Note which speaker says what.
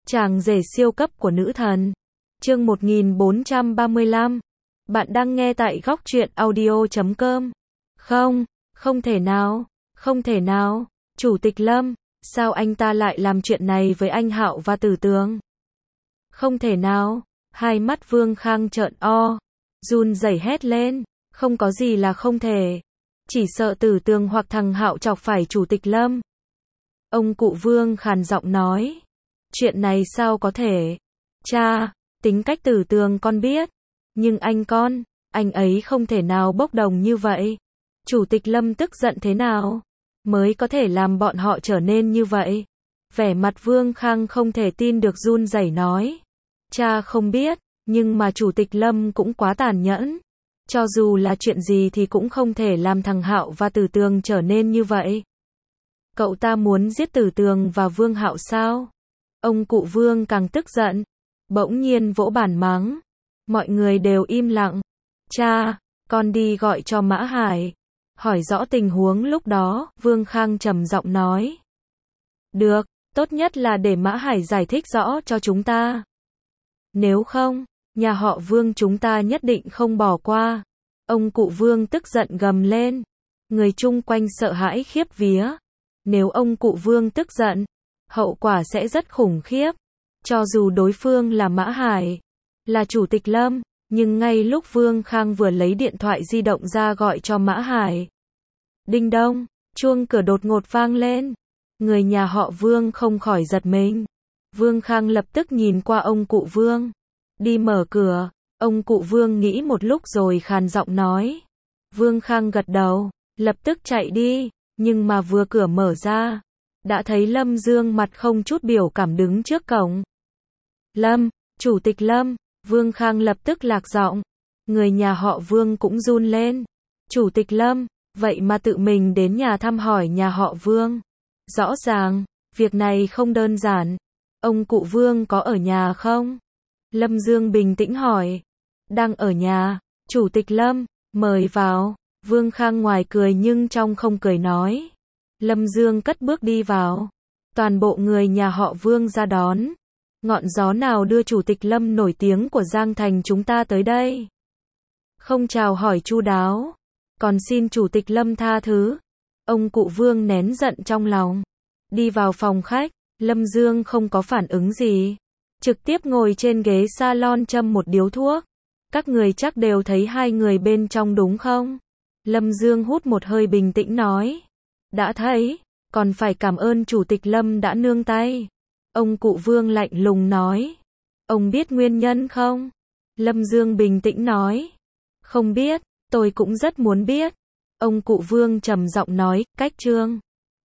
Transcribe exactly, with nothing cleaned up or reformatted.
Speaker 1: Chàng rể siêu cấp của nữ thần. Chương một nghìn bốn trăm ba mươi lăm. Bạn đang nghe tại góc truyện audio chấm com. Không, không thể nào, không thể nào. Chủ tịch Lâm, sao anh ta lại làm chuyện này với anh Hạo và Tử Tường? Không thể nào. Hai mắt Vương Khang trợn o, run rẩy hét lên, không có gì là không thể. Chỉ sợ Tử Tường hoặc thằng Hạo chọc phải Chủ tịch Lâm. Ông cụ Vương khàn giọng nói, chuyện này sao có thể? Cha, tính cách Tử Tường con biết, nhưng anh con, anh ấy không thể nào bốc đồng như vậy. Chủ tịch Lâm tức giận thế nào mới có thể làm bọn họ trở nên như vậy? Vẻ mặt Vương Khang không thể tin được run rẩy nói, cha không biết, nhưng mà Chủ tịch Lâm cũng quá tàn nhẫn. Cho dù là chuyện gì thì cũng không thể làm thằng Hạo và Tử Tường trở nên như vậy. Cậu ta muốn giết Tử Tường và Vương Hạo sao? Ông cụ Vương càng tức giận, bỗng nhiên vỗ bàn mắng. Mọi người đều im lặng. Cha, con đi gọi cho Mã Hải, hỏi rõ tình huống lúc đó, Vương Khang trầm giọng nói. Được, tốt nhất là để Mã Hải giải thích rõ cho chúng ta. Nếu không, nhà họ Vương chúng ta nhất định không bỏ qua. Ông cụ Vương tức giận gầm lên. Người chung quanh sợ hãi khiếp vía. Nếu ông cụ Vương tức giận, hậu quả sẽ rất khủng khiếp. Cho dù đối phương là Mã Hải, là Chủ tịch Lâm, nhưng ngay lúc Vương Khang vừa lấy điện thoại di động ra gọi cho Mã Hải, đinh đông, chuông cửa đột ngột vang lên. Người nhà họ Vương không khỏi giật mình. Vương Khang lập tức nhìn qua ông cụ Vương, đi mở cửa. Ông cụ Vương nghĩ một lúc rồi khàn giọng nói. Vương Khang gật đầu, lập tức chạy đi, nhưng mà vừa cửa mở ra, đã thấy Lâm Dương mặt không chút biểu cảm đứng trước cổng. Lâm, Chủ tịch Lâm. Vương Khang lập tức lạc giọng. Người nhà họ Vương cũng run lên. Chủ tịch Lâm, vậy mà tự mình đến nhà thăm hỏi nhà họ Vương. Rõ ràng, việc này không đơn giản. Ông cụ Vương có ở nhà không? Lâm Dương bình tĩnh hỏi. Đang ở nhà. Chủ tịch Lâm, mời vào. Vương Khang ngoài cười nhưng trong không cười nói. Lâm Dương cất bước đi vào. Toàn bộ người nhà họ Vương ra đón. Ngọn gió nào đưa Chủ tịch Lâm nổi tiếng của Giang Thành chúng ta tới đây? Không chào hỏi chu đáo, còn xin Chủ tịch Lâm tha thứ. Ông cụ Vương nén giận trong lòng. Đi vào phòng khách, Lâm Dương không có phản ứng gì. Trực tiếp ngồi trên ghế salon châm một điếu thuốc. Các người chắc đều thấy hai người bên trong đúng không? Lâm Dương hút một hơi bình tĩnh nói. Đã thấy, còn phải cảm ơn Chủ tịch Lâm đã nương tay. Ông cụ Vương lạnh lùng nói. Ông biết nguyên nhân không? Lâm Dương bình tĩnh nói. Không biết, tôi cũng rất muốn biết. Ông cụ Vương trầm giọng nói, cách trương.